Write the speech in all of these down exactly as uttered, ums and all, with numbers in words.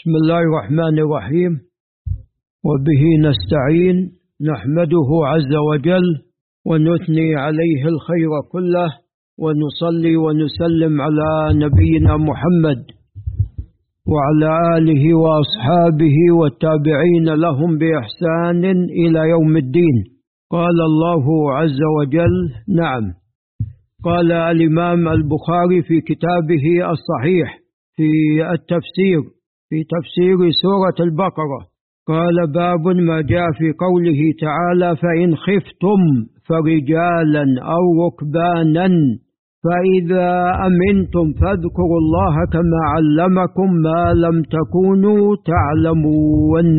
بسم الله الرحمن الرحيم، وبه نستعين، نحمده عز وجل ونثني عليه الخير كله، ونصلي ونسلم على نبينا محمد وعلى آله وأصحابه والتابعين لهم بإحسان إلى يوم الدين. قال الله عز وجل: نعم، قال الإمام البخاري في كتابه الصحيح في التفسير في تفسير سورة البقرة، قال: باب ما جاء في قوله تعالى: فإن خفتم فرجالا أو ركبانا فإذا أمنتم فاذكروا الله كما علمكم ما لم تكونوا تعلمون.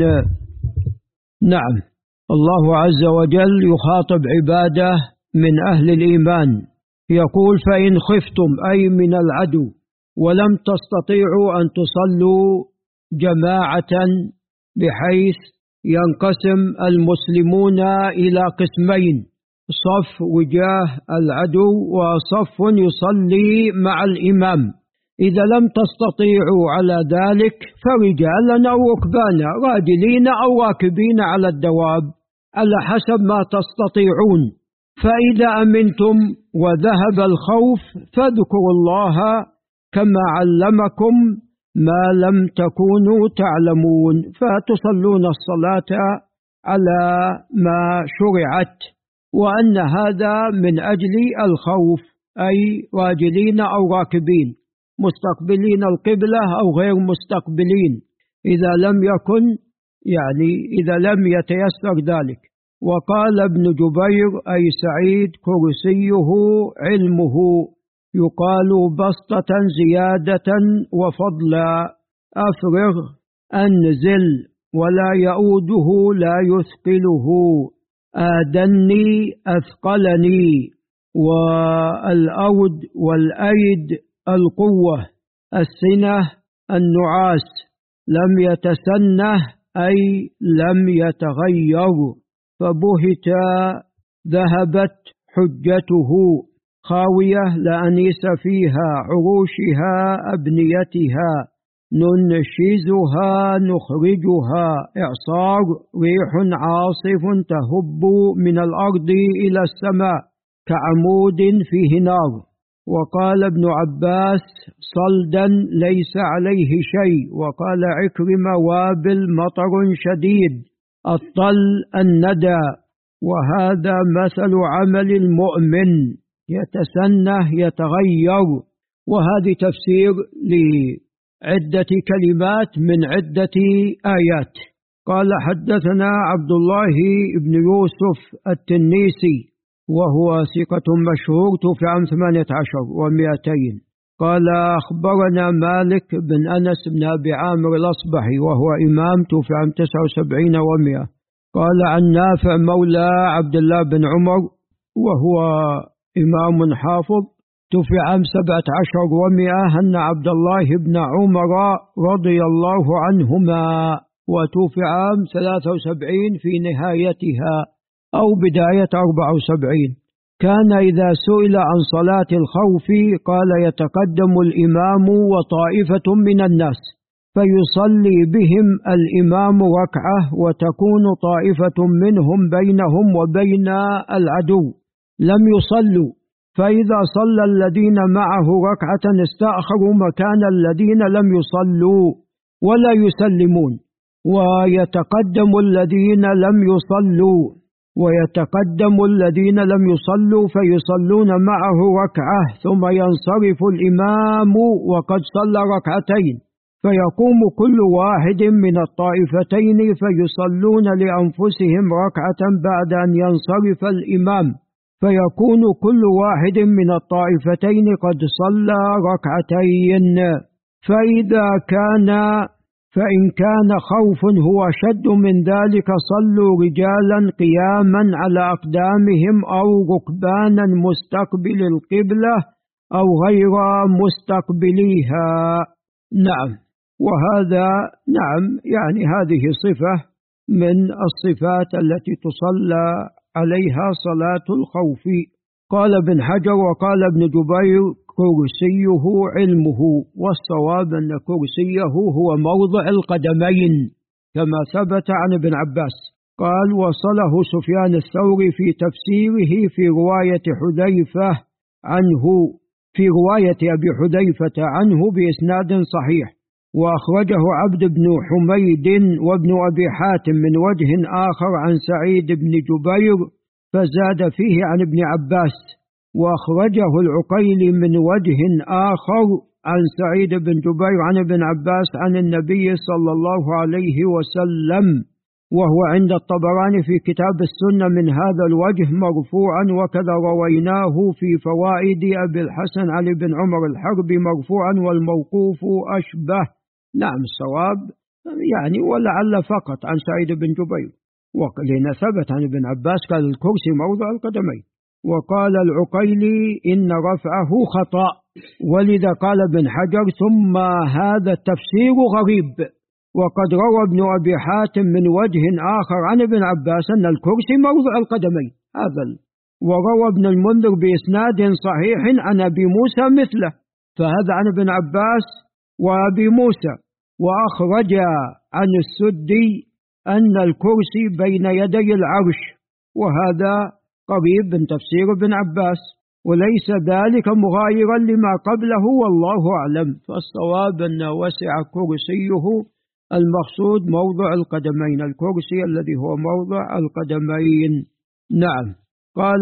نعم، الله عز وجل يخاطب عباده من أهل الإيمان، يقول: فإن خفتم أي من العدو، ولم تستطيعوا أن تصلوا جماعة بحيث ينقسم المسلمون إلى قسمين: صف وجاه العدو وصف يصلي مع الإمام. إذا لم تستطيعوا على ذلك فرجالا أو ركبانا، راجلين أو راكبين على الدواب على حسب ما تستطيعون. فإذا أمنتم وذهب الخوف فاذكروا الله كما علمكم ما لم تكونوا تعلمون، فتصلون الصلاة على ما شرعت، وأن هذا من أجل الخوف، أي راجلين أو راكبين، مستقبلين القبلة أو غير مستقبلين، إذا لم يكن يعني إذا لم يتيسر ذلك. وقال ابن جبير أي سعيد: كرسيه علمه، يقال بسطة زيادة وفضلا، أفرغ أنزل ولا يؤوده لا يثقله، آدني أثقلني. والأود والأيد القوة، السنة النعاس، لم يتسنه أي لم يتغير، فبهت ذهبت حجته، خاوية لا أنيس فيها، عروشها أبنيتها، ننشزها نخرجها، إعصار ريح عاصف تهب من الأرض إلى السماء كعمود فيه نار. وقال ابن عباس: صلدا ليس عليه شيء. وقال عكرمة: وابل مطر شديد، الطل الندى. وهذا مثل عمل المؤمن، يتسنه يتغير. وهذه تفسير لعدة كلمات من عدة آيات. قال: حدثنا عبد الله بن يوسف التنيسي، وهو ثقة مشهور، توفي عام ثمانية عشر ومئتين. قال: أخبرنا مالك بن أنس بن أبي عامر الأصبحي، وهو إمام، توفي عام تسعة وسبعين ومئة. قال: عن نافع مولى عبد الله بن عمر، وهو إمام حافظ، توفي عام سبعة عشر ومئة، أن عبد الله بن عمر رضي الله عنهما، وتوفي عام ثلاثة وسبعين في نهايتها أو بداية أربعة وسبعين. كان إذا سئل عن صلاة الخوف قال: يتقدم الإمام وطائفة من الناس فيصلي بهم الإمام ركعة، وتكون طائفة منهم بينهم وبين العدو لم يصلوا، فإذا صلى الذين معه ركعة استأخروا مكان الذين لم يصلوا ولا يسلمون، ويتقدم الذين لم يصلوا ويتقدم الذين لم يصلوا فيصلون معه ركعة، ثم ينصرف الإمام وقد صلى ركعتين، فيقوم كل واحد من الطائفتين فيصلون لأنفسهم ركعة بعد أن ينصرف الإمام، فيكون كل واحد من الطائفتين قد صلى ركعتين. فإذا كان فإن كان خوف هو شد من ذلك صلوا رجالا قياما على أقدامهم أو ركبانا مستقبل القبلة أو غير مستقبليها. نعم، وهذا نعم يعني هذه صفة من الصفات التي تصلى عليها صلاة الخوف. قال ابن حجر: وقال ابن جبير: كرسيه علمه، والصواب أن كرسيه هو موضع القدمين كما ثبت عن ابن عباس. قال: وصله سفيان الثوري في تفسيره في رواية حذيفة عنه في رواية أبي حذيفة عنه بإسناد صحيح، وأخرجه عبد بن حميد وابن أبي حاتم من وجه آخر عن سعيد بن جبير فزاد فيه عن ابن عباس، وأخرجه العقيلي من وجه آخر عن سعيد بن جبير عن ابن عباس عن النبي صلى الله عليه وسلم، وهو عند الطبراني في كتاب السنة من هذا الوجه مرفوعا، وكذا رويناه في فوائد أبي الحسن علي بن عمر الحربي مرفوعا، والموقوف أشبه. نعم الصواب يعني ولعل فقط عن سعيد بن جبير، وقلنا ثبت عن ابن عباس قال الكرسي موضع القدمين. وقال العقيلي إن رفعه خطأ، ولذا قال ابن حجر: ثم هذا التفسير غريب، وقد روى ابن أبي حاتم من وجه آخر عن ابن عباس أن الكرسي موضع القدمين هذا، وروى ابن المنذر بإسناد صحيح عن أبي موسى مثله، فهذا عن ابن عباس وأبي موسى. وأخرج عن السدي أن الكرسي بين يدي العرش، وهذا قريب من تفسير ابن عباس، وليس ذلك مغايرا لما قبله والله أعلم. فالصواب أن وسع كرسيه المقصود موضع القدمين، الكرسي الذي هو موضع القدمين. نعم. قال: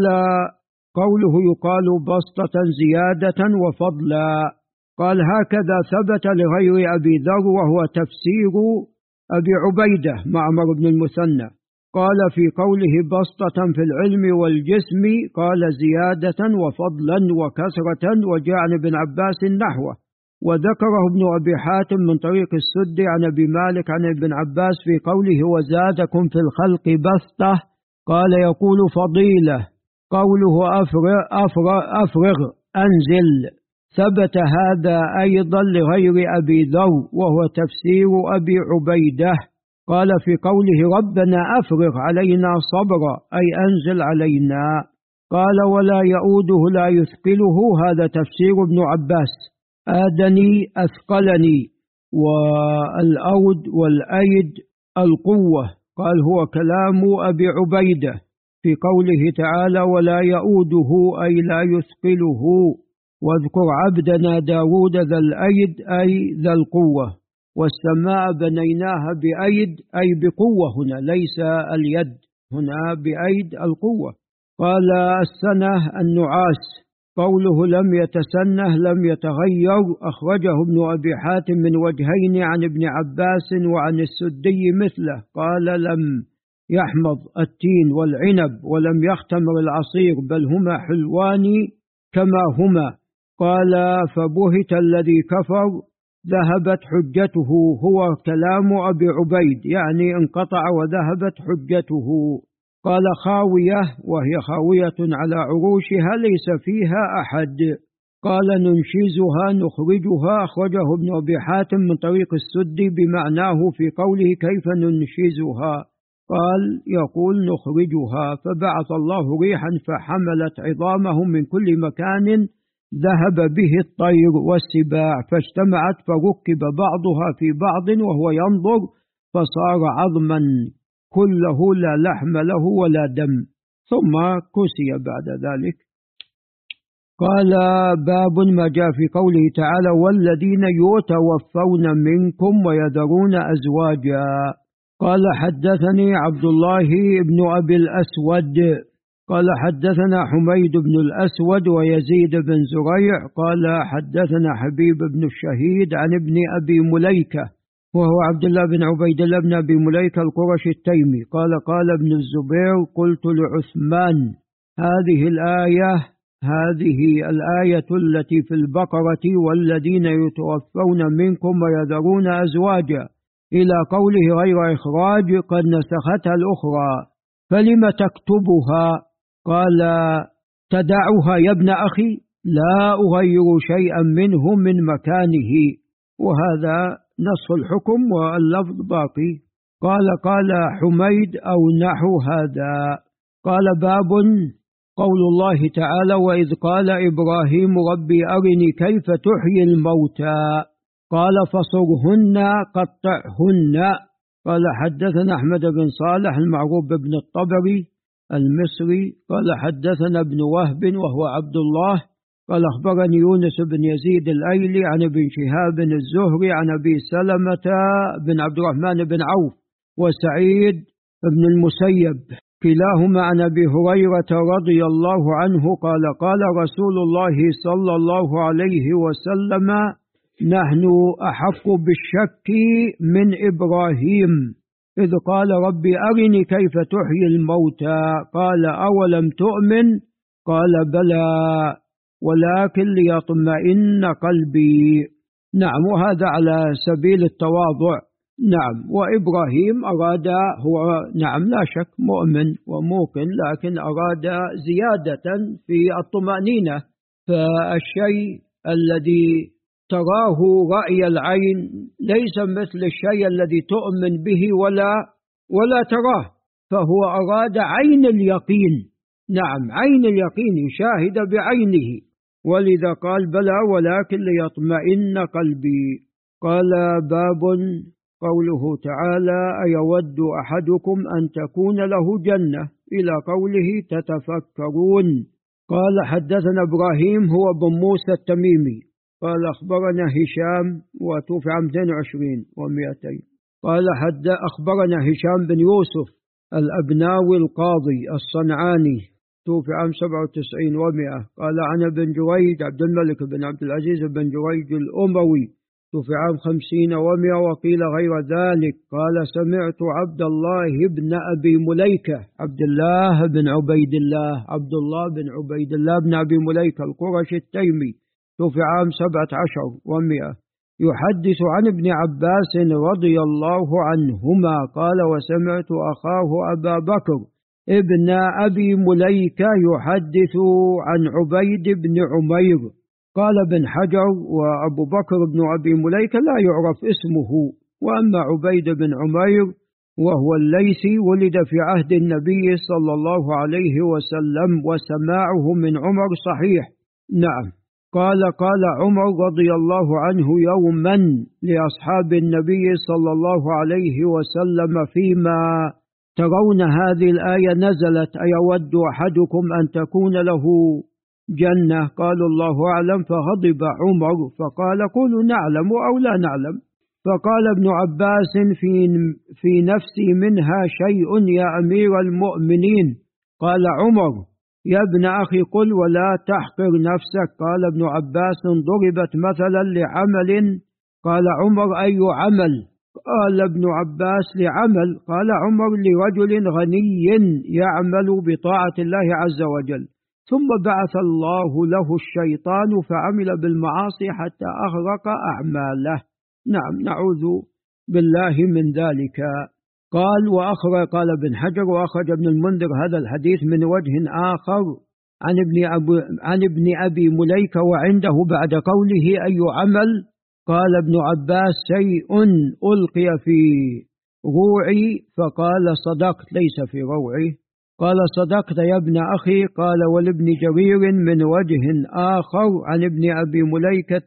قوله يقال بسطة زيادة وفضلا، قال: هكذا ثبت لغير أبي ذر، وهو تفسير أبي عبيدة معمر بن المثنى. قال في قوله بسطة في العلم والجسم قال زيادة وفضلا وكثرة، وجاء عن ابن عباس نحوه. وذكره ابن أبي حاتم من طريق السد عن أبي مالك عن ابن عباس في قوله وزادكم في الخلق بسطة، قال يقول فضيلة. قوله أفرغ, أفرغ, أفرغ أنزل، ثبت هذا أيضا لغير أبي ذر، وهو تفسير أبي عبيدة. قال في قوله ربنا أفرغ علينا صبرا، أي أنزل علينا. قال ولا يؤوده لا يثقله، هذا تفسير ابن عباس. آدني أثقلني، والأود والأيد القوة. قال هو كلام أبي عبيدة في قوله تعالى ولا يؤوده أي لا يثقله. واذكر عبدنا داود ذا الأيد أي ذا القوة. والسماء بنيناها بأيد أي بقوة، هنا ليس اليد، هنا بأيد القوة. قال السنة النعاس، قوله لم يتسنه لم يتغير، أخرجه ابن أبي حاتم من وجهين عن ابن عباس وعن السدي مثله. قال لم يحمض التين والعنب ولم يختمر العصير، بل هما حلوان كما هما. قال فبهت الذي كفر ذهبت حجته، هو كلام أبي عبيد، يعني انقطع وذهبت حجته. قال خاوية، وهي خاوية على عروشها ليس فيها أحد. قال ننشزها نخرجها، أخرجه ابن أبي حاتم من طريق السدي بمعناه في قوله كيف ننشزها، قال يقول نخرجها. فبعث الله ريحا فحملت عظامهم من كل مكان، ذهب به الطير والسباع، فاجتمعت فركب بعضها في بعض وهو ينظر، فصار عظما كله لا لحم له ولا دم، ثم كسي بعد ذلك. قال باب ما جاء في قوله تعالى والذين يتوفون منكم ويذرون أزواجا. قال حدثني عبد الله بن أبي الأسود قال حدثنا حميد بن الأسود ويزيد بن زريع قال حدثنا حبيب بن الشهيد عن ابن أبي مليكة، وهو عبد الله بن عبيد الله بن أبي مليكة القرشي التيمي. قال قال ابن الزبير قلت لعثمان هذه الآية هذه الآية التي في البقرة والذين يتوفون منكم ويذرون أزواجا إلى قوله غير إخراج قد نسختها الأخرى، فلم تكتبها؟ قال تدعها يا ابن أخي، لا أغير شيئا منه من مكانه. وهذا نص الحكم واللفظ باقي. قال قال حميد أو نحو هذا. قال باب قول الله تعالى: وإذ قال إبراهيم ربي أرني كيف تحيي الموتى قال فصرهن قطعهن. قال حدثنا أحمد بن صالح المعروف بن الطبري المصري قال حدثنا ابن وهب وهو عبد الله قال أخبرني يونس بن يزيد الأيلي عن ابن شهاب الزهري عن أبي سلمة بن عبد الرحمن بن عوف وسعيد بن المسيب كلاهما عن أبي هريرة رضي الله عنه قال قال رسول الله صلى الله عليه وسلم: نحن أحق بالشك من إبراهيم إذ قال ربي أرني كيف تحيي الموتى قال أولم تؤمن قال بلى ولكن ليطمئن قلبي. نعم، وهذا على سبيل التواضع. نعم، وإبراهيم أراد هو نعم لا شك مؤمن وموقن، لكن أراد زيادة في الطمأنينة. فالشيء الذي تراه رأي العين ليس مثل الشيء الذي تؤمن به ولا ولا تراه، فهو أراد عين اليقين. نعم، عين اليقين يشاهد بعينه، ولذا قال بلى ولكن ليطمئن قلبي. قال باب قوله تعالى: أيود أحدكم أن تكون له جنة إلى قوله تتفكرون. قال حدثنا إبراهيم هو بن موسى التميمي قال أخبرنا هشام وتوفي عام اثنين وعشرين ومئتين. قال حد أخبرنا هشام بن يوسف الأبناوي القاضي الصنعاني توفي عام سبعة وتسعين ومئة. قال عن ابن جريج عبد الملك بن عبد العزيز بن جريج الأموي توفي عام خمسين ومئة وقيل غير ذلك. قال سمعت عبد الله بن أبي مليكة عبد الله بن عبيد الله عبد الله بن عبيد الله بن أبي مليكة القرشي التيمي توفي عام سبعة عشر ومئة يحدث عن ابن عباس رضي الله عنهما قال وسمعت أخاه أبا بكر ابن أبي مليكة يحدث عن عبيد بن عمير. قال ابن حجر: وأبو بكر بن أبي مليكة لا يعرف اسمه، وأما عبيد بن عمير وهو الليثي ولد في عهد النبي صلى الله عليه وسلم وسماعه من عمر صحيح. نعم. قال قال عمر رضي الله عنه يوما لأصحاب النبي صلى الله عليه وسلم فيما ترون هذه الآية نزلت: أيود أحدكم أن تكون له جنة؟ قالوا الله أعلم. فغضب عمر فقال: قولوا نعلم أو لا نعلم. فقال ابن عباس: في, في نفسي منها شيء يا أمير المؤمنين. قال عمر: يا ابن أخي قل ولا تحقر نفسك. قال ابن عباس: ضربت مثلا لعمل. قال عمر: أي عمل؟ قال ابن عباس: لعمل. قال عمر: لرجل غني يعمل بطاعة الله عز وجل، ثم بعث الله له الشيطان فعمل بالمعاصي حتى أغرق أعماله. نعم، نعوذ بالله من ذلك. قال وأخرج قال ابن حجر وأخرج ابن المنذر هذا الحديث من وجه آخر عن ابن, أبو عن ابن أبي مليكة وعنده بعد قوله أي عمل. قال ابن عباس: شيء ألقي في روعي. فقال صدقت، ليس في روعي. قال صدقت يا ابن أخي. قال ولابن جرير من وجه آخر عن ابن أبي مليكة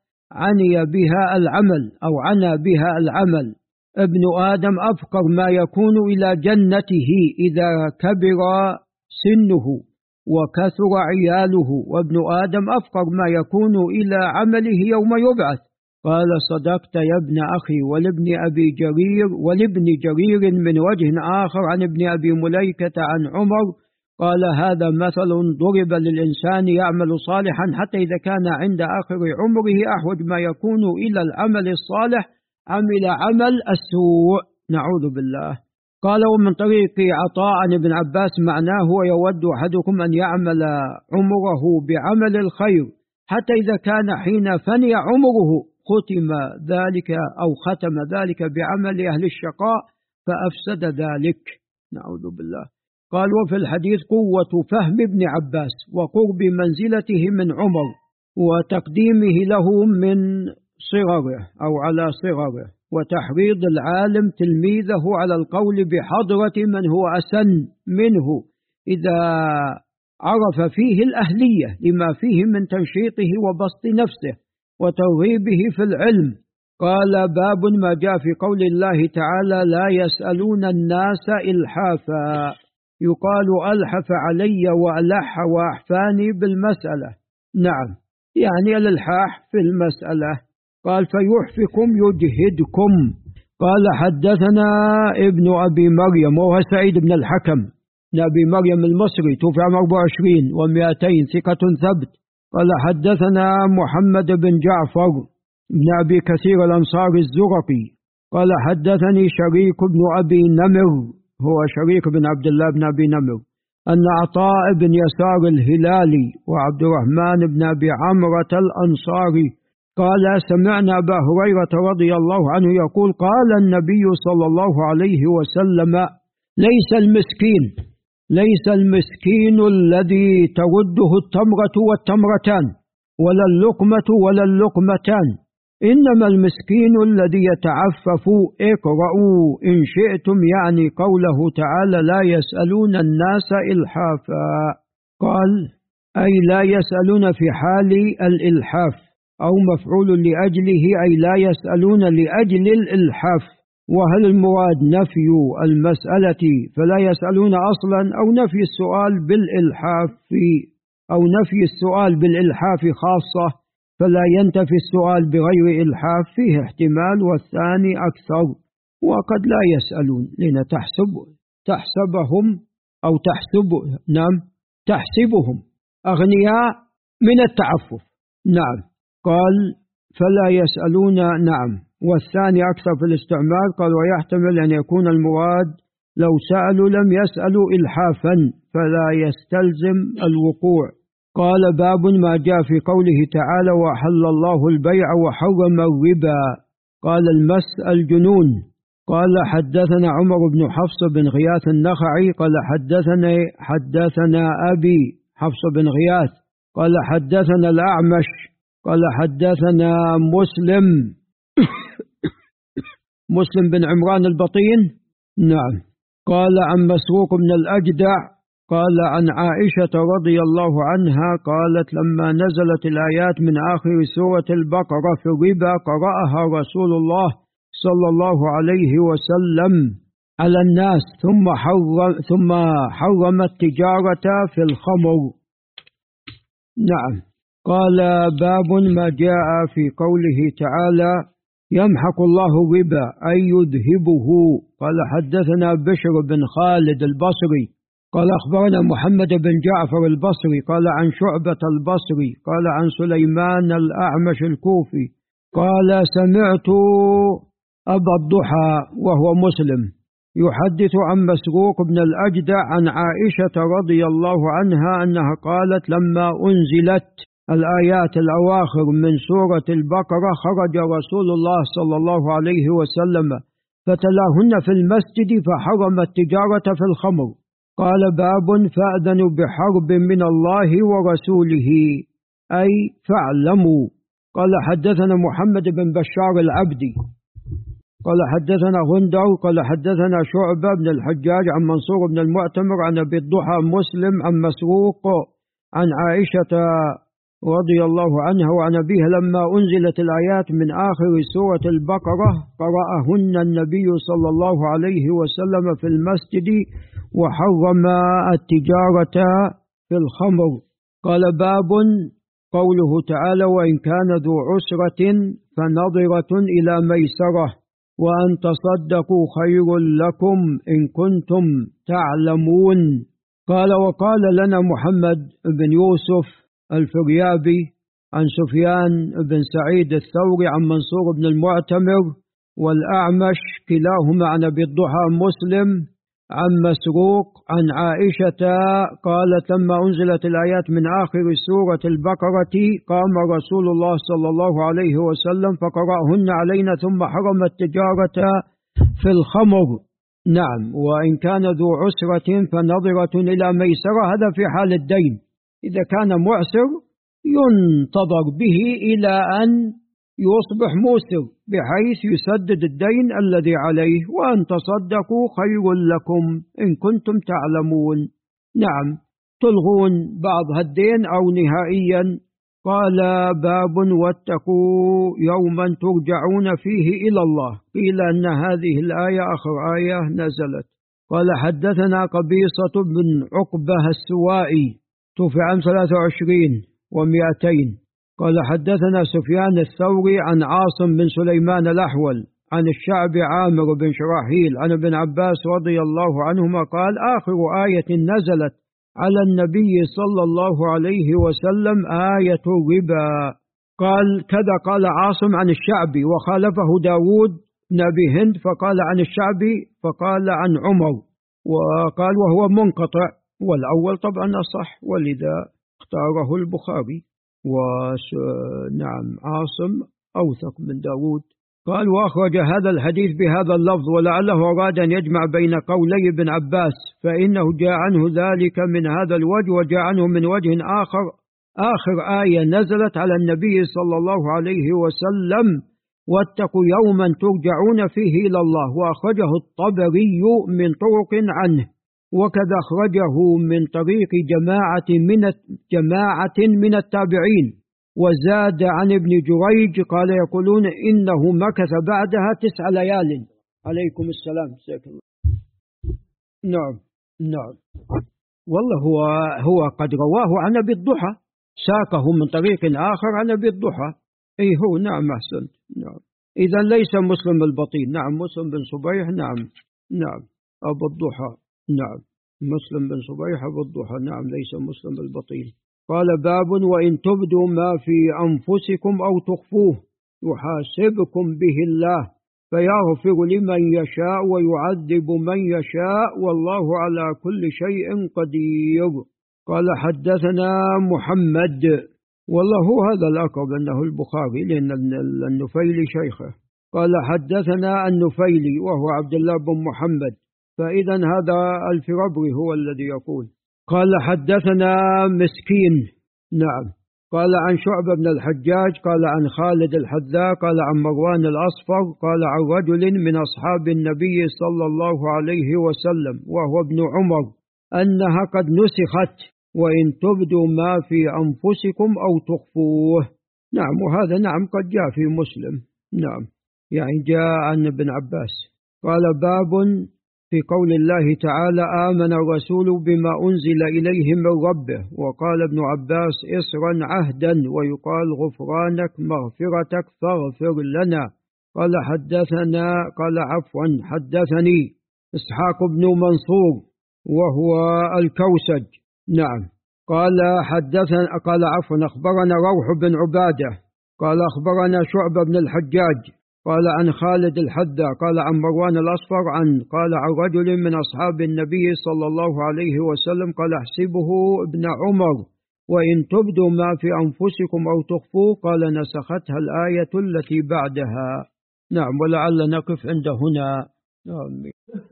عني بها العمل أو عنا بها العمل. ابن آدم أفقر ما يكون إلى جنته إذا كبر سنه وكثر عياله، وابن آدم أفقر ما يكون إلى عمله يوم يبعث. قال صدقت يا ابن أخي. ولابن أبي جرير ولابن جرير من وجه آخر عن ابن أبي مليكة عن عمر قال هذا مثل ضرب للإنسان يعمل صالحا حتى إذا كان عند آخر عمره أحوج ما يكون إلى العمل الصالح عمل عمل السوء، نعوذ بالله. قال ومن طريق عطاء عن ابن عباس معناه ويود أحدكم أن يعمل عمره بعمل الخير حتى إذا كان حين فني عمره ختم ذلك أو ختم ذلك بعمل أهل الشقاء فأفسد ذلك، نعوذ بالله. قال وفي الحديث قوة فهم ابن عباس وقرب منزلته من عمر وتقديمه له من صغره أو على صغره وتحريض العالم تلميذه على القول بحضرة من هو أسن منه إذا عرف فيه الأهلية لما فيه من تنشيطه وبسط نفسه وترغيبه في العلم. قال باب ما جاء في قول الله تعالى لا يسألون الناس إلحافا، يقال ألحف علي وألح وأحفاني بالمسألة، نعم يعني الإلحاح في المسألة. قال فيحفكم يجهدكم. قال حدثنا ابن أبي مريم وهو سعيد بن الحكم بن أبي مريم المصري توفي عام أربعة وعشرين ومئتين ثقة ثبت. قال حدثنا محمد بن جعفر بن أبي كثير الأنصاري الزرقي قال حدثني شريك بن أبي نمر، هو شريك بن عبد الله بن أبي نمر، أن عطاء بن يسار الهلالي وعبد الرحمن بن أبي عمرة الأنصاري قال سمعنا أبا هريرة رضي الله عنه يقول قال النبي صلى الله عليه وسلم ليس المسكين ليس المسكين الذي ترده التمرة والتمرتان ولا اللقمة ولا اللقمتان، إنما المسكين الذي يتعفف. اقرأوا إن شئتم، يعني قوله تعالى لا يسألون الناس إلحافا. قال أي لا يسألون في حال الإلحاف، أو مفعول لأجله أي لا يسألون لأجل الإلحاف. وهل المراد نفي المسألة فلا يسألون أصلا، أو نفي السؤال بالإلحاف أو نفي السؤال بالإلحاف خاصة فلا ينتفي السؤال بغير إلحاف؟ فيه احتمال والثاني أكثر. وقد لا يسألون لأن تحسب تحسبهم أو تحسب نعم تحسبهم أغنياء من التعفف، نعم. قال فلا يسألون، نعم. والثاني أكثر في الاستعمال. قال ويحتمل أن يكون المراد لو سألوا لم يسألوا إلحافا فلا يستلزم الوقوع. قال باب ما جاء في قوله تعالى وحل الله البيع وحرم الربا. قال المس الجنون. قال حدثنا عمر بن حفص بن غياث النخعي قال حدثنا حدثنا أبي حفص بن غياث قال حدثنا الأعمش قال حدثنا مسلم مسلم بن عمران البطين، نعم. قال عن مسروق بن الأجدع قال عن عائشة رضي الله عنها قالت لما نزلت الآيات من آخر سورة البقرة في الربا قرأها رسول الله صلى الله عليه وسلم على الناس ثم حرم, ثم حرم التجارة في الخمر، نعم. قال باب ما جاء في قوله تعالى يمحق الله الربا أي يذهبه. قال حدثنا بشر بن خالد البصري قال أخبرنا محمد بن جعفر البصري قال عن شعبة البصري قال عن سليمان الأعمش الكوفي قال سمعت أبا الضحى وهو مسلم يحدث عن مسروق بن الأجدع عن عائشة رضي الله عنها أنها قالت لما أنزلت الآيات الأواخر من سورة البقرة خرج رسول الله صلى الله عليه وسلم فتلاهن في المسجد فحرم التجارة في الخمر. قال باب فأذنوا بحرب من الله ورسوله أي فاعلموا. قال حدثنا محمد بن بشار العبدي قال حدثنا غندر قال حدثنا شعبة بن الحجاج عن منصور بن المعتمر عن أبي الضحى مسلم عن مسروق عن عائشة رضي الله عنها وعن أبيها لما أنزلت الآيات من آخر سورة البقرة قرأهن النبي صلى الله عليه وسلم في المسجد وحرم التجارة في الخمر. قال باب قوله تعالى وإن كان ذو عسرة فنظرة إلى ميسرة وأن تصدقوا خير لكم إن كنتم تعلمون. قال وقال لنا محمد بن يوسف الفريابي عن سفيان بن سعيد الثوري عن منصور بن المعتمر والأعمش كلاهما عن أبي الضحى مسلم عن مسروق عن عائشة قالت لما أنزلت الآيات من آخر سورة البقرة قام رسول الله صلى الله عليه وسلم فقرأهن علينا ثم حرم التجارة في الخمر، نعم. وإن كان ذو عسرة فنظرة إلى ميسرة، هذا في حال الدين. إذا كان معسر ينتظر به إلى أن يصبح موسر بحيث يسدد الدين الذي عليه، وأن تصدقوا خير لكم إن كنتم تعلمون، نعم. تلغون بعض هالدين أو نهائيا. قال باب واتقوا يوما ترجعون فيه إلى الله. قيل أن هذه الآية آخر آية نزلت. قال حدثنا قبيصة بن عقبة السوائي توفي عام ثلاثة وعشرين ومئتين. قال حدثنا سفيان الثوري عن عاصم بن سليمان الأحول عن الشعبي عامر بن شراحيل عن ابن عباس رضي الله عنهما قال آخر آية نزلت على النبي صلى الله عليه وسلم آية الربا. قال كذا قال عاصم عن الشعبي، وخالفه داود بن أبي هند فقال عن الشعبي فقال عن عمر، وقال وهو منقطع، والأول طبعا أصح ولذا اختاره البخاري. ونعم عاصم أوثق من داود. قال وأخرج هذا الحديث بهذا اللفظ، ولعله أراد أن يجمع بين قولي ابن عباس، فإنه جاء عنه ذلك من هذا الوجه، وجاء عنه من وجه آخر آخر آية نزلت على النبي صلى الله عليه وسلم واتقوا يوما ترجعون فيه إلى الله، وأخرجه الطبري من طرق عنه، وكذا أخرجه من طريق جماعة من جماعة من التابعين. وزاد عن ابن جريج قال يقولون إنه مكث بعدها تسع ليال. عليكم السلام. نعم نعم والله هو هو قد رواه عن أبي الضحى، ساقه من طريق آخر عن أبي الضحى. أي هو نعم أحسنت. نعم إذا ليس مسلم البطين. نعم مسلم بن صبيح. نعم نعم أبو الضحى. نعم مسلم بن صبيح أبو الضحى. نعم ليس مسلم البطين. قال باب وإن تبدوا ما في أنفسكم أو تخفوه يحاسبكم به الله فيغفر لمن يشاء ويعذب من يشاء والله على كل شيء قدير. قال حدثنا محمد، والله هو هذا الأقرب أنه البخاري لأن النفيلي شيخه. قال حدثنا النفيلي وهو عبد الله بن محمد، فإذا هذا الفربري هو الذي يقول. قال حدثنا مسكين. نعم قال عن شعبة بن الحجاج قال عن خالد الحذاء قال عن مروان الأصفر قال عن رجل من أصحاب النبي صلى الله عليه وسلم وهو ابن عمر أنها قد نسخت وإن تبدوا ما في أنفسكم أو تخفوه. نعم وهذا نعم قد جاء في مسلم. نعم يعني جاء عن ابن عباس. قال باب في قول الله تعالى آمن الرسول بما أنزل إليه من ربه، وقال ابن عباس إسرا عهدا، ويقال غفرانك مغفرتك فاغفر لنا. قال حدثنا قال عفوا حدثني إسحاق بن منصور وهو الكوسج. نعم قال حدثنا قال عفوا أخبرنا روح بن عبادة قال أخبرنا شعبة بن الحجاج قال عن خالد الحذاء قال عن مروان الأصفر عن قال عن رجل من أصحاب النبي صلى الله عليه وسلم قال احسبه ابن عمر وإن تبدوا ما في أنفسكم أو تخفوه قال نسختها الآية التي بعدها. نعم ولعل نقف عند هنا.